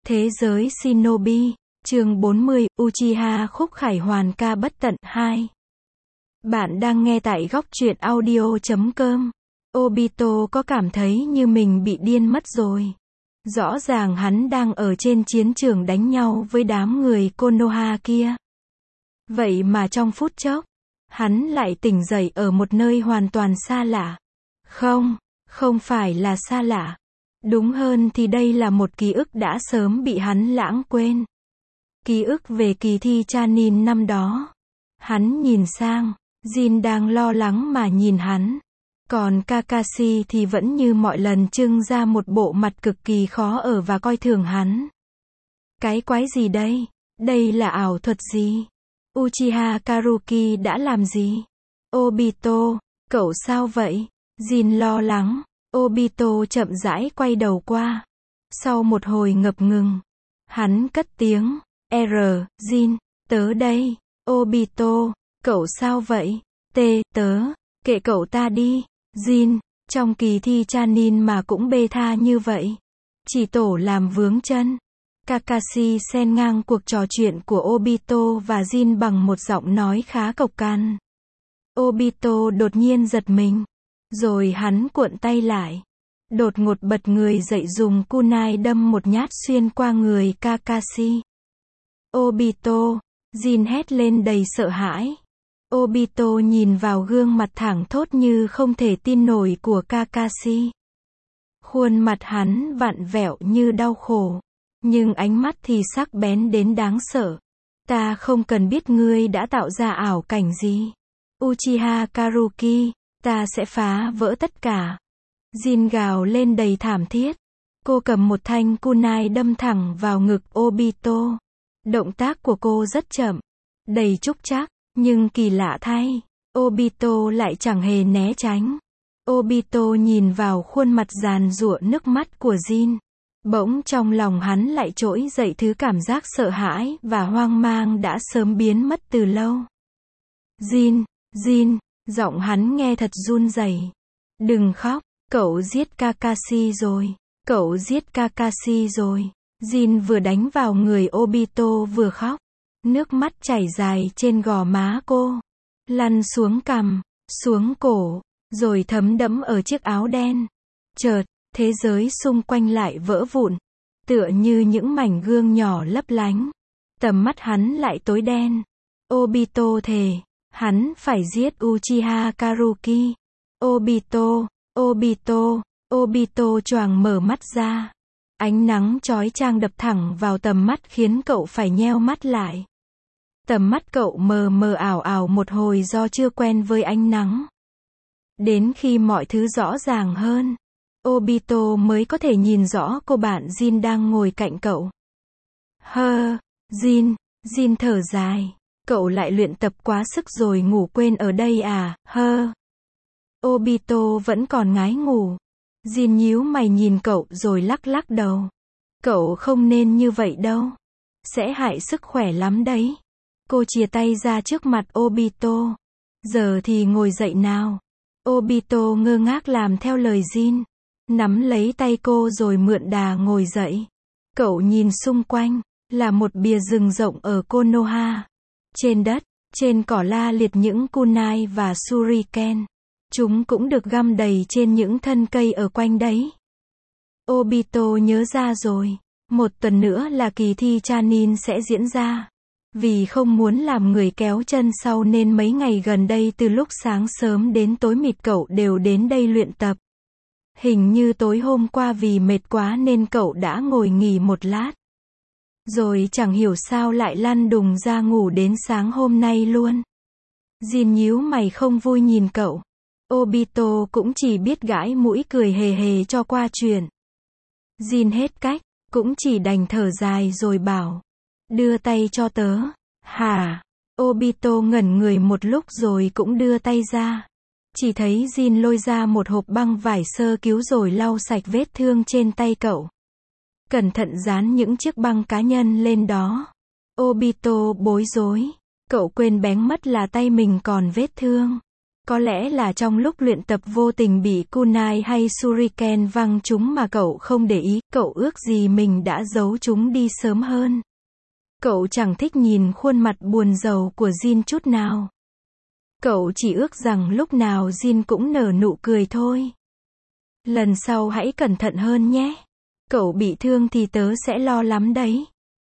Thế giới Shinobi, chương 40, Uchiha Khúc Khải Hoàn Ca Bất Tận 2. Bạn đang nghe tại góc truyện audio.com. Obito có cảm thấy như mình bị điên mất rồi. Rõ ràng hắn đang ở trên chiến trường đánh nhau với đám người Konoha kia. Vậy mà trong phút chốc, hắn lại tỉnh dậy ở một nơi hoàn toàn xa lạ. Không phải là xa lạ. Đúng hơn thì đây là một ký ức đã sớm bị hắn lãng quên. Ký ức về kỳ thi Chunin năm đó. Hắn nhìn sang, Jin đang lo lắng mà nhìn hắn. Còn Kakashi thì vẫn như mọi lần trưng ra một bộ mặt cực kỳ khó ở và coi thường hắn. Cái quái gì đây? Đây là ảo thuật gì? Uchiha Karuki đã làm gì? Obito, cậu sao vậy? Jin lo lắng. Obito chậm rãi quay đầu qua. Sau một hồi ngập ngừng, hắn cất tiếng, Jin, tớ đây. Obito, cậu sao vậy? Tớ, kệ cậu ta đi. Jin, trong kỳ thi Chunin mà cũng bê tha như vậy. Chỉ tổ làm vướng chân. Kakashi xen ngang cuộc trò chuyện của Obito và Jin bằng một giọng nói khá cộc cằn. Obito đột nhiên giật mình. Rồi hắn cuộn tay lại. Đột ngột bật người dậy dùng kunai đâm một nhát xuyên qua người Kakashi. Obito, Jin hét lên đầy sợ hãi. Obito nhìn vào gương mặt thẳng thốt như không thể tin nổi của Kakashi. Khuôn mặt hắn vặn vẹo như đau khổ. Nhưng ánh mắt thì sắc bén đến đáng sợ. Ta không cần biết ngươi đã tạo ra ảo cảnh gì. Uchiha Karuki, ta sẽ phá vỡ tất cả. Jin gào lên đầy thảm thiết. Cô cầm một thanh kunai đâm thẳng vào ngực Obito. Động tác của cô rất chậm, đầy trúc trắc, nhưng kỳ lạ thay, Obito lại chẳng hề né tránh. Obito nhìn vào khuôn mặt giàn giụa nước mắt của Jin. Bỗng trong lòng hắn lại trỗi dậy thứ cảm giác sợ hãi và hoang mang đã sớm biến mất từ lâu. Jin, giọng hắn nghe thật run rẩy. Đừng khóc, cậu giết Kakashi rồi. Cậu giết Kakashi rồi. Jin vừa đánh vào người Obito vừa khóc. Nước mắt chảy dài trên gò má cô. Lăn xuống cằm, xuống cổ, rồi thấm đẫm ở chiếc áo đen. Chợt, thế giới xung quanh lại vỡ vụn. Tựa như những mảnh gương nhỏ lấp lánh. Tầm mắt hắn lại tối đen. Obito thề. Hắn phải giết Uchiha Karuki. Obito choàng mở mắt ra. Ánh nắng chói chang đập thẳng vào tầm mắt khiến cậu phải nheo mắt lại. Tầm mắt cậu mờ mờ ảo ảo một hồi do chưa quen với ánh nắng. Đến khi mọi thứ rõ ràng hơn, Obito mới có thể nhìn rõ cô bạn Jin đang ngồi cạnh cậu. Jin thở dài. Cậu lại luyện tập quá sức rồi ngủ quên ở đây à, Obito vẫn còn ngái ngủ. Jin nhíu mày nhìn cậu rồi lắc lắc đầu. Cậu không nên như vậy đâu. Sẽ hại sức khỏe lắm đấy. Cô chìa tay ra trước mặt Obito. Giờ thì ngồi dậy nào. Obito ngơ ngác làm theo lời Jin. Nắm lấy tay cô rồi mượn đà ngồi dậy. Cậu nhìn xung quanh. Là một bìa rừng rộng ở Konoha. Trên đất, trên cỏ la liệt những kunai và shuriken. Chúng cũng được găm đầy trên những thân cây ở quanh đấy. Obito nhớ ra rồi. Một tuần nữa là kỳ thi Chunin sẽ diễn ra. Vì không muốn làm người kéo chân sau nên mấy ngày gần đây từ lúc sáng sớm đến tối mịt cậu đều đến đây luyện tập. Hình như tối hôm qua vì mệt quá nên cậu đã ngồi nghỉ một lát. Rồi chẳng hiểu sao lại lăn đùng ra ngủ đến sáng hôm nay luôn. Jin nhíu mày không vui nhìn cậu. Obito cũng chỉ biết gãi mũi cười hề hề cho qua chuyện. Jin hết cách, cũng chỉ đành thở dài rồi bảo. Đưa tay cho tớ. Hả? Obito ngẩn người một lúc rồi cũng đưa tay ra. Chỉ thấy Jin lôi ra một hộp băng vải sơ cứu rồi lau sạch vết thương trên tay cậu. Cẩn thận dán những chiếc băng cá nhân lên đó. Obito bối rối. Cậu quên bén mất là tay mình còn vết thương. Có lẽ là trong lúc luyện tập vô tình bị kunai hay shuriken văng chúng mà cậu không để ý, cậu ước gì mình đã giấu chúng đi sớm hơn. Cậu chẳng thích nhìn khuôn mặt buồn rầu của Jin chút nào. Cậu chỉ ước rằng lúc nào Jin cũng nở nụ cười thôi. Lần sau hãy cẩn thận hơn nhé. Cậu bị thương thì tớ sẽ lo lắm đấy.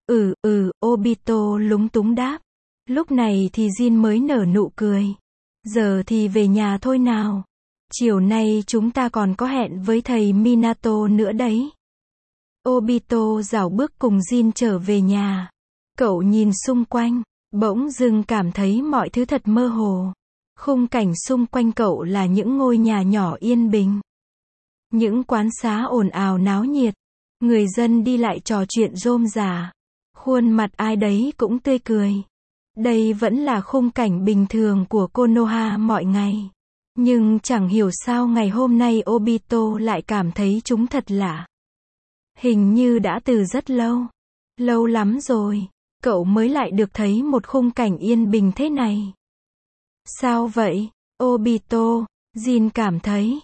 Obito lúng túng đáp. Lúc này thì Jin mới nở nụ cười. Giờ thì về nhà thôi nào. Chiều nay chúng ta còn có hẹn với thầy Minato nữa đấy. Obito rảo bước cùng Jin trở về nhà. Cậu nhìn xung quanh, bỗng dưng cảm thấy mọi thứ thật mơ hồ. Khung cảnh xung quanh cậu là những ngôi nhà nhỏ yên bình. Những quán xá ồn ào náo nhiệt. Người dân đi lại trò chuyện rôm rả. Khuôn mặt ai đấy cũng tươi cười. Đây vẫn là khung cảnh bình thường của Konoha mọi ngày. Nhưng chẳng hiểu sao ngày hôm nay Obito lại cảm thấy chúng thật lạ. Hình như đã từ rất lâu. Lâu lắm rồi, cậu mới lại được thấy một khung cảnh yên bình thế này. Sao vậy, Obito? Jin cảm thấy.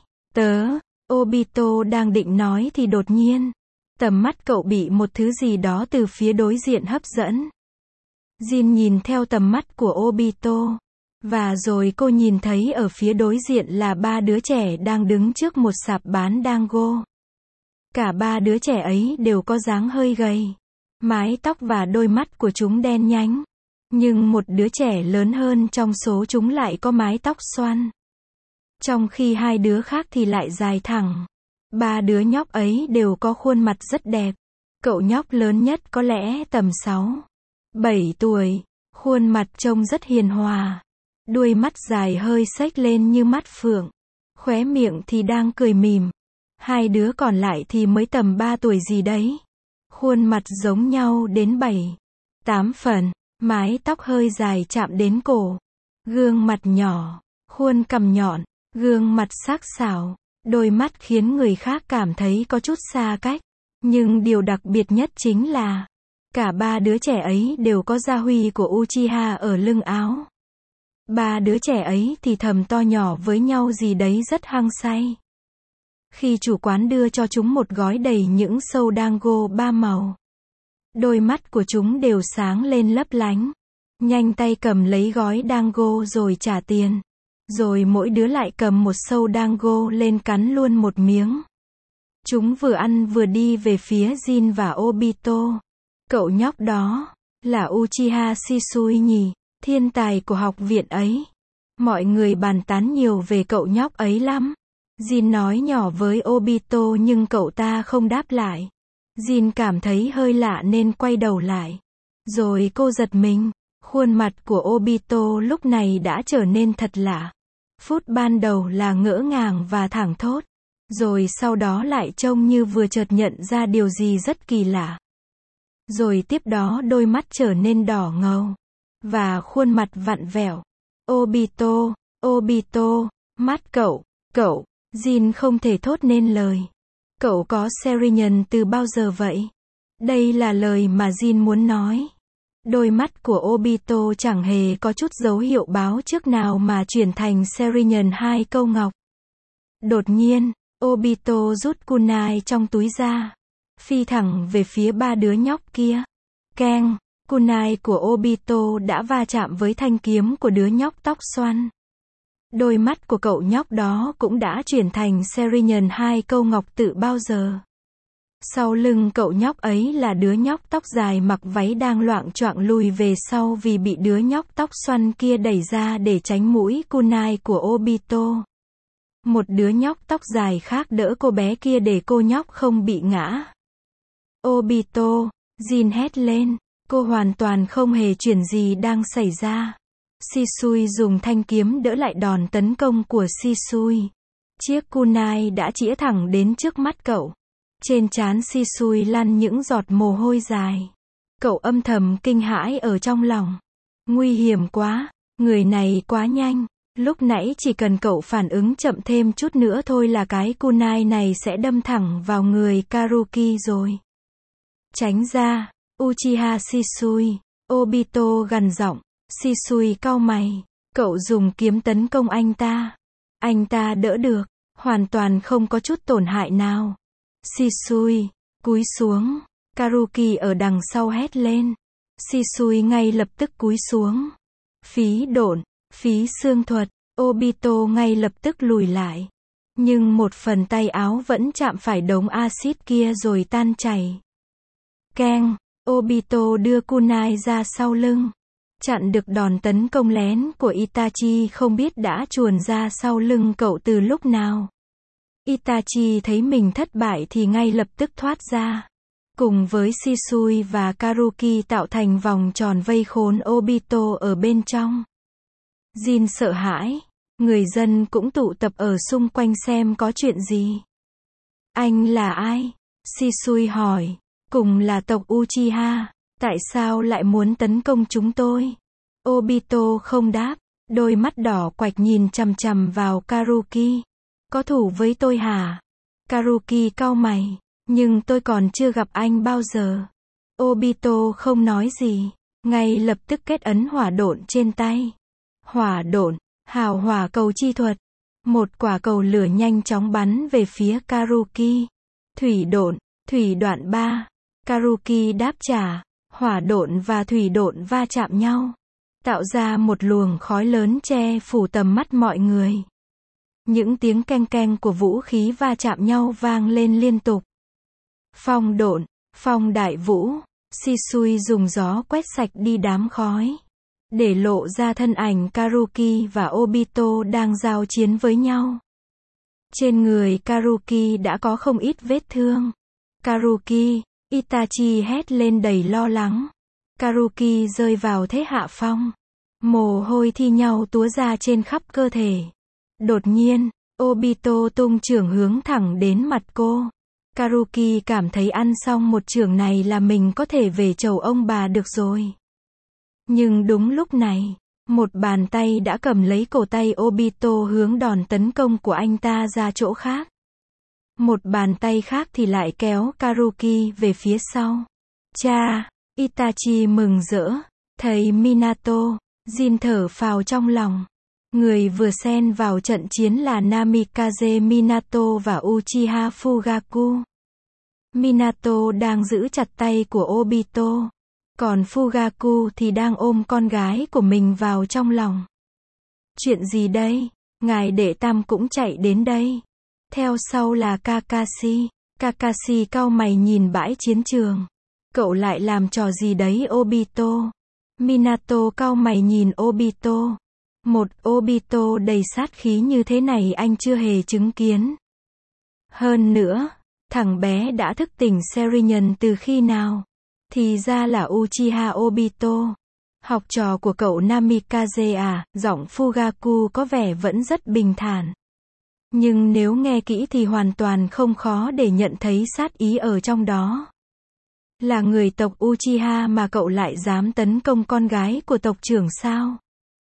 Obito đang định nói thì đột nhiên, tầm mắt cậu bị một thứ gì đó từ phía đối diện hấp dẫn. Jin nhìn theo tầm mắt của Obito. Và rồi cô nhìn thấy ở phía đối diện là 3 đứa trẻ đang đứng trước một sạp bán dango. Cả 3 đứa trẻ ấy đều có dáng hơi gầy. Mái tóc và đôi mắt của chúng đen nhánh. Nhưng một đứa trẻ lớn hơn trong số chúng lại có mái tóc xoăn. Trong khi 2 đứa khác thì lại dài thẳng. 3 đứa nhóc ấy đều có khuôn mặt rất đẹp. Cậu nhóc lớn nhất có lẽ tầm 6-7 tuổi. Khuôn mặt trông rất hiền hòa. Đuôi mắt dài hơi xếch lên như mắt phượng. Khóe miệng thì đang cười mỉm. 2 đứa còn lại thì mới tầm 3 tuổi gì đấy. Khuôn mặt giống nhau đến 7-8 phần. Mái tóc hơi dài chạm đến cổ. Gương mặt nhỏ. Khuôn cằm nhọn. Gương mặt sắc sảo. Đôi mắt khiến người khác cảm thấy có chút xa cách. Nhưng điều đặc biệt nhất chính là cả 3 đứa trẻ ấy đều có gia huy của Uchiha ở lưng áo. 3 đứa trẻ ấy thì thầm to nhỏ với nhau gì đấy rất hăng say. Khi chủ quán đưa cho chúng một gói đầy những sâu dango 3 màu. Đôi mắt của chúng đều sáng lên lấp lánh. Nhanh tay cầm lấy gói dango rồi trả tiền. Rồi mỗi đứa lại cầm một sâu dango lên cắn luôn một miếng. Chúng vừa ăn vừa đi về phía Jin và Obito. Cậu nhóc đó là Uchiha Shisui nhỉ, thiên tài của học viện ấy. Mọi người bàn tán nhiều về cậu nhóc ấy lắm. Jin nói nhỏ với Obito nhưng cậu ta không đáp lại. Jin cảm thấy hơi lạ nên quay đầu lại. Rồi cô giật mình. Khuôn mặt của Obito lúc này đã trở nên thật lạ. Phút ban đầu là ngỡ ngàng và thảng thốt. Rồi sau đó lại trông như vừa chợt nhận ra điều gì rất kỳ lạ. Rồi tiếp đó đôi mắt trở nên đỏ ngầu. Và khuôn mặt vặn vẹo. Obito, mắt cậu, Jin không thể thốt nên lời. Cậu có Sharingan từ bao giờ vậy? Đây là lời mà Jin muốn nói. Đôi mắt của Obito chẳng hề có chút dấu hiệu báo trước nào mà chuyển thành Sharingan 2 câu ngọc. Đột nhiên, Obito rút kunai trong túi ra. Phi thẳng về phía 3 đứa nhóc kia. Keng, kunai của Obito đã va chạm với thanh kiếm của đứa nhóc tóc xoăn. Đôi mắt của cậu nhóc đó cũng đã chuyển thành Sharingan 2 câu ngọc từ bao giờ. Sau lưng cậu nhóc ấy là đứa nhóc tóc dài mặc váy đang loạng choạng lùi về sau vì bị đứa nhóc tóc xoăn kia đẩy ra để tránh mũi kunai của Obito. Một đứa nhóc tóc dài khác đỡ cô bé kia để cô nhóc không bị ngã. Obito, Jin hét lên. Cô hoàn toàn không hề chuyển gì đang xảy ra. Shisui dùng thanh kiếm đỡ lại đòn tấn công của Shisui. Chiếc kunai đã chĩa thẳng đến trước mắt cậu. Trên trán Shisui lăn những giọt mồ hôi dài. Cậu âm thầm kinh hãi ở trong lòng. Nguy hiểm quá, người này quá nhanh. Lúc nãy chỉ cần cậu phản ứng chậm thêm chút nữa thôi là cái kunai này sẽ đâm thẳng vào người Karuki rồi. Tránh ra, Uchiha Shisui. Obito gằn giọng. Shisui cau mày. Cậu dùng kiếm tấn công anh ta. Anh ta đỡ được, hoàn toàn không có chút tổn hại nào. Shisui, cúi xuống. Karuki ở đằng sau hét lên. Shisui ngay lập tức cúi xuống. Phí độn, phí xương thuật. Obito ngay lập tức lùi lại. Nhưng một phần tay áo vẫn chạm phải đống axit kia rồi tan chảy. Keng, Obito đưa kunai ra sau lưng. Chặn được đòn tấn công lén của Itachi, không biết đã chuồn ra sau lưng cậu từ lúc nào. Itachi thấy mình thất bại thì ngay lập tức thoát ra. Cùng với Shisui và Karuki tạo thành vòng tròn vây khốn Obito ở bên trong. Jin sợ hãi. Người dân cũng tụ tập ở xung quanh xem có chuyện gì. Anh là ai? Shisui hỏi. Cùng là tộc Uchiha. Tại sao lại muốn tấn công chúng tôi? Obito không đáp. Đôi mắt đỏ quạch nhìn chằm chằm vào Karuki. Có thủ với tôi hả? Karuki cau mày. Nhưng tôi còn chưa gặp anh bao giờ. Obito không nói gì. Ngay lập tức kết ấn hỏa độn trên tay. Hỏa độn, hào hỏa cầu chi thuật. Một quả cầu lửa nhanh chóng bắn về phía Karuki. Thủy độn, thủy đoạn 3. Karuki đáp trả. Hỏa độn và thủy độn va chạm nhau. Tạo ra một luồng khói lớn che phủ tầm mắt mọi người. Những tiếng keng keng của vũ khí va chạm nhau vang lên liên tục. Phong độn, phong đại vũ. Shisui dùng gió quét sạch đi đám khói. Để lộ ra thân ảnh Karuki và Obito đang giao chiến với nhau. Trên người Karuki đã có không ít vết thương. Karuki, Itachi hét lên đầy lo lắng. Karuki rơi vào thế hạ phong. Mồ hôi thi nhau túa ra trên khắp cơ thể. Đột nhiên, Obito tung chưởng hướng thẳng đến mặt cô. Karuki cảm thấy ăn xong một chưởng này là mình có thể về chầu ông bà được rồi. Nhưng đúng lúc này, một bàn tay đã cầm lấy cổ tay Obito hướng đòn tấn công của anh ta ra chỗ khác. Một bàn tay khác thì lại kéo Karuki về phía sau. Cha! Itachi mừng rỡ. Thấy Minato, Jin thở phào trong lòng. Người vừa xen vào trận chiến là Namikaze Minato và Uchiha Fugaku. Minato đang giữ chặt tay của Obito. Còn Fugaku thì đang ôm con gái của mình vào trong lòng. Chuyện gì đây? Ngài đệ tam cũng chạy đến đây. Theo sau là Kakashi. Kakashi cau mày nhìn bãi chiến trường. Cậu lại làm trò gì đấy Obito? Minato cau mày nhìn Obito. Một Obito đầy sát khí như thế này anh chưa hề chứng kiến. Hơn nữa, thằng bé đã thức tỉnh Sharingan từ khi nào? Thì ra là Uchiha Obito. Học trò của cậu Namikaze à? Giọng Fugaku có vẻ vẫn rất bình thản. Nhưng nếu nghe kỹ thì hoàn toàn không khó để nhận thấy sát ý ở trong đó. Là người tộc Uchiha mà cậu lại dám tấn công con gái của tộc trưởng sao?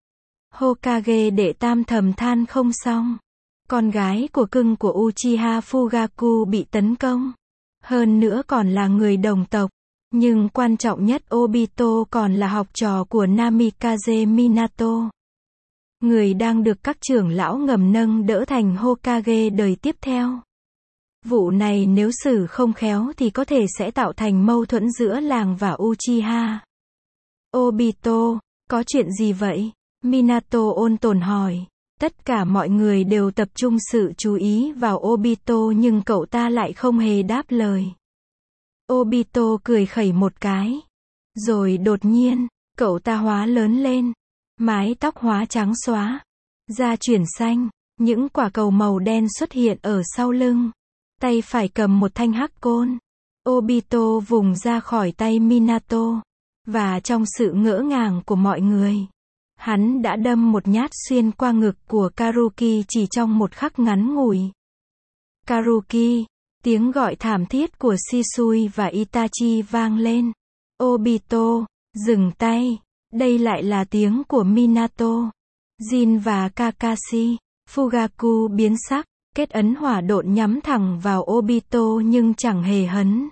Hokage đệ tam thầm than không xong. Con gái của cưng của Uchiha Fugaku bị tấn công. Hơn nữa còn là người đồng tộc. Nhưng quan trọng nhất Obito còn là học trò của Namikaze Minato. Người đang được các trưởng lão ngầm nâng đỡ thành Hokage đời tiếp theo. Vụ này nếu xử không khéo thì có thể sẽ tạo thành mâu thuẫn giữa làng và Uchiha. Obito, có chuyện gì vậy? Minato ôn tồn hỏi. Tất cả mọi người đều tập trung sự chú ý vào Obito nhưng cậu ta lại không hề đáp lời. Obito cười khẩy một cái. Rồi đột nhiên, cậu ta hóa lớn lên. Mái tóc hóa trắng xóa. Da chuyển xanh. Những quả cầu màu đen xuất hiện ở sau lưng. Tay phải cầm một thanh hắc côn. Obito vùng ra khỏi tay Minato. Và trong sự ngỡ ngàng của mọi người, hắn đã đâm một nhát xuyên qua ngực của Karuki chỉ trong một khắc ngắn ngủi. Karuki! Tiếng gọi thảm thiết của Shisui và Itachi vang lên. Obito! Dừng tay! Đây lại là tiếng của Minato. Jin và Kakashi. Fugaku biến sắc, kết ấn hỏa độn nhắm thẳng vào Obito nhưng chẳng hề hấn.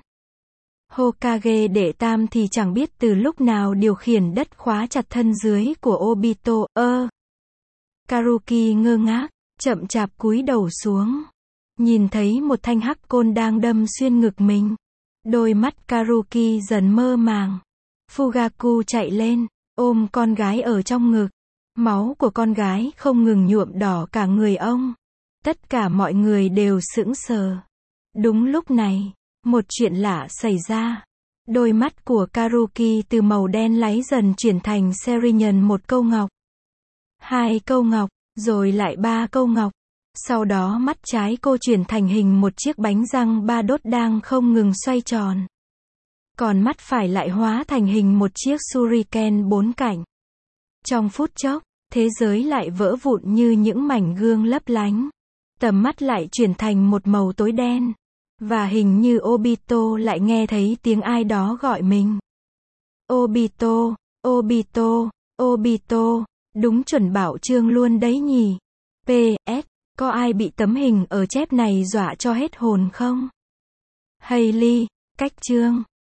Hokage đệ tam thì chẳng biết từ lúc nào điều khiển đất khóa chặt thân dưới của Obito. Karuki ngơ ngác, chậm chạp cúi đầu xuống. Nhìn thấy một thanh hắc côn đang đâm xuyên ngực mình. Đôi mắt Karuki dần mơ màng. Fugaku chạy lên, ôm con gái ở trong ngực. Máu của con gái không ngừng nhuộm đỏ cả người ông. Tất cả mọi người đều sững sờ. Đúng lúc này, một chuyện lạ xảy ra. Đôi mắt của Karuki từ màu đen láy dần chuyển thành Serinhân một câu ngọc. 2 câu ngọc, rồi lại 3 câu ngọc. Sau đó mắt trái cô chuyển thành hình một chiếc bánh răng 3 đốt đang không ngừng xoay tròn. Còn mắt phải lại hóa thành hình một chiếc shuriken 4 cạnh. Trong phút chốc, thế giới lại vỡ vụn như những mảnh gương lấp lánh. Tầm mắt lại chuyển thành một màu tối đen. Và hình như Obito lại nghe thấy tiếng ai đó gọi mình. Obito, Obito, Obito, đúng chuẩn bảo chương luôn đấy nhỉ. PS, có ai bị tấm hình ở chép này dọa cho hết hồn không? Hailey, cách chương.